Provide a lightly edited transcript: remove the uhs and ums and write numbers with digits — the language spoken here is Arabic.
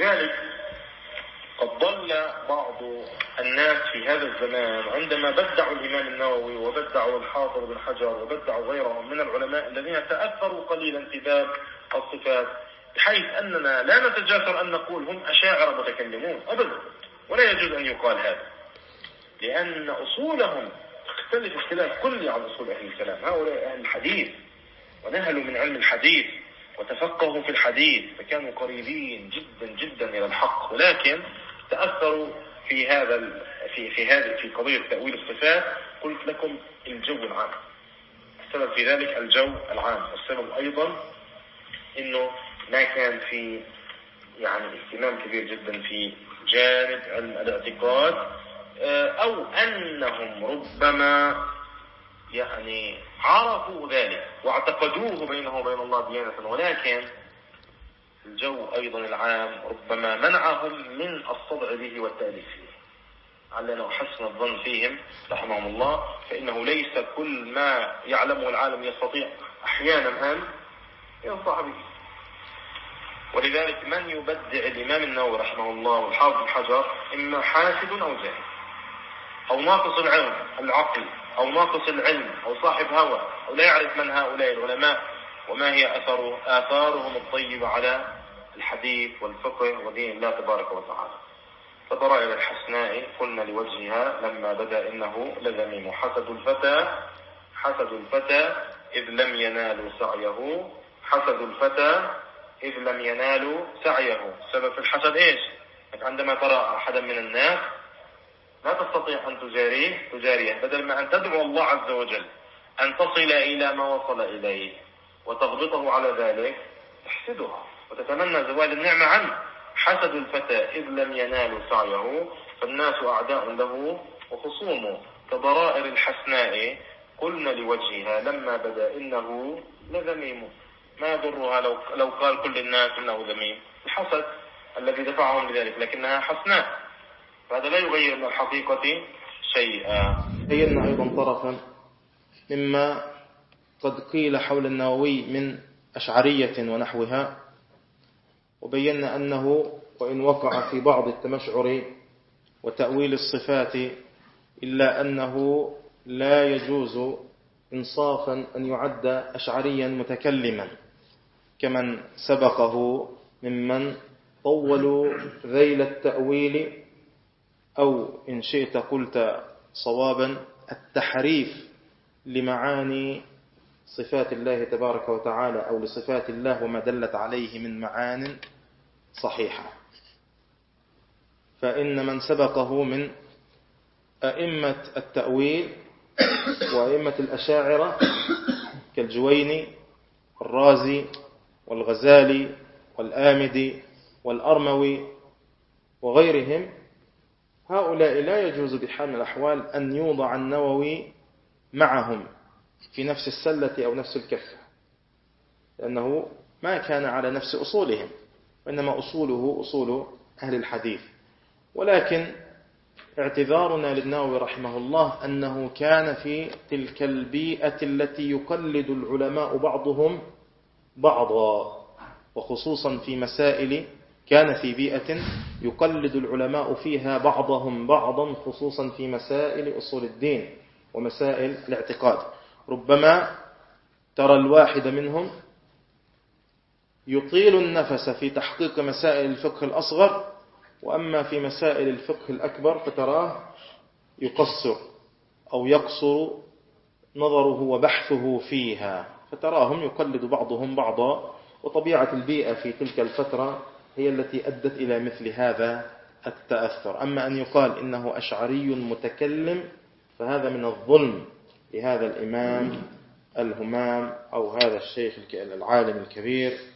ولذلك قد ضل بعض الناس في هذا الزمان عندما بدعوا الإمام النووي وبدعوا الحافظ بن حجر وبدعوا غيرهم من العلماء الذين تأثروا قليلا في باب الصفات، بحيث أننا لا نتجاسر أن نقول هم أشاعرة متكلمون أبدا، ولا يجوز أن يقال هذا، لأن أصولهم تختلف اختلاف كلي عن أصول أهل الكلام. هؤلاء أهل الحديث ونهلوا من علم الحديث وتفقهوا في الحديث، فكانوا قريبين جدا جدا إلى الحق، ولكن تأثروا في قضية تأويل الصفات. قلت لكم الجو العام، السبب في ذلك الجو العام، والسبب أيضا إنه ما كان في اهتمام كبير جدا في جانب علم الاعتقاد، أو أنهم ربما عرفوا ذلك واعتقدوه بينه وبين الله ديانة، ولكن الجو أيضا العام ربما منعهم من الصدع به والتأليف فيه. علينا حسن الظن فيهم رحمهم الله، فإنه ليس كل ما يعلمه العالم يستطيع أحيانا أن ينصح به. ولذلك من يبدع الإمام النووي رحمه الله والحافظ بن حجر إما حاسد أو جاهل، أو ناقص العلم العقل، أو ناقص العلم، أو صاحب هوى، أو لا يعرف من هؤلاء العلماء وما هي آثارهم الطيبة على الحديث والفقه ودين الله تبارك وتعالى. فضرائر الحسناء قلنا لوجهها لما بدأ إنه لذميم حسد الفتى إذ لم ينالوا سعيه، حسد الفتى إذ لم ينالوا سعيه. السبب في الحسد إيش؟ عندما ترى أحدا من الناس لا تستطيع أن تجاريه، بدل ما أن تدعو الله عز وجل أن تصل إلى ما وصل إليه وتغبطه على ذلك، تحسدها وتتمنى زوال النعمة عنه. حسد الفتى إذ لم ينالوا سعيه، فالناس أعداء له وخصومه. كضرائر الحسناء قلنا لوجهها لما بدأ إنه لذميم، ما يضرها لو قال كل الناس إنه ذميم، الحسد الذي دفعهم لذلك، لكنها حسناء، فهذا لا يغير من الحقيقة شيئا. بينا أيضا طرفا مما قد قيل حول النووي من أشعرية ونحوها، وبينا أنه وإن وقع في بعض التمشعر وتأويل الصفات إلا أنه لا يجوز إنصافا أن يعد أشعريا متكلما كمن سبقه ممن طولوا ذيل التأويل، أو إن شئت قلت صوابا التحريف لمعاني صفات الله تبارك وتعالى أو لصفات الله وما دلت عليه من معان صحيحة. فإن من سبقه من أئمة التأويل وأئمة الأشاعرة كالجويني والرازي والغزالي والآمدي والأرموي وغيرهم، هؤلاء لا يجوز بحال من الأحوال أن يوضع النووي معهم في نفس السلة أو نفس الكفة، لأنه ما كان على نفس أصولهم، وإنما أصوله أصول أهل الحديث. ولكن اعتذارنا للنووي رحمه الله أنه كان في تلك البيئة التي يقلد العلماء بعضهم بعضا، وخصوصا في مسائل كان في بيئة يقلد العلماء فيها بعضهم بعضا، خصوصا في مسائل أصول الدين ومسائل الاعتقاد. ربما ترى الواحد منهم يطيل النفس في تحقيق مسائل الفقه الأصغر، وأما في مسائل الفقه الأكبر فتراه يقصر أو يقصر نظره وبحثه فيها، فتراهم يقلد بعضهم بعضا. وطبيعة البيئة في تلك الفترة هي التي أدت إلى مثل هذا التأثر. أما أن يقال إنه أشعري متكلم فهذا من الظلم لهذا الإمام الهمام أو هذا الشيخ العالم الكبير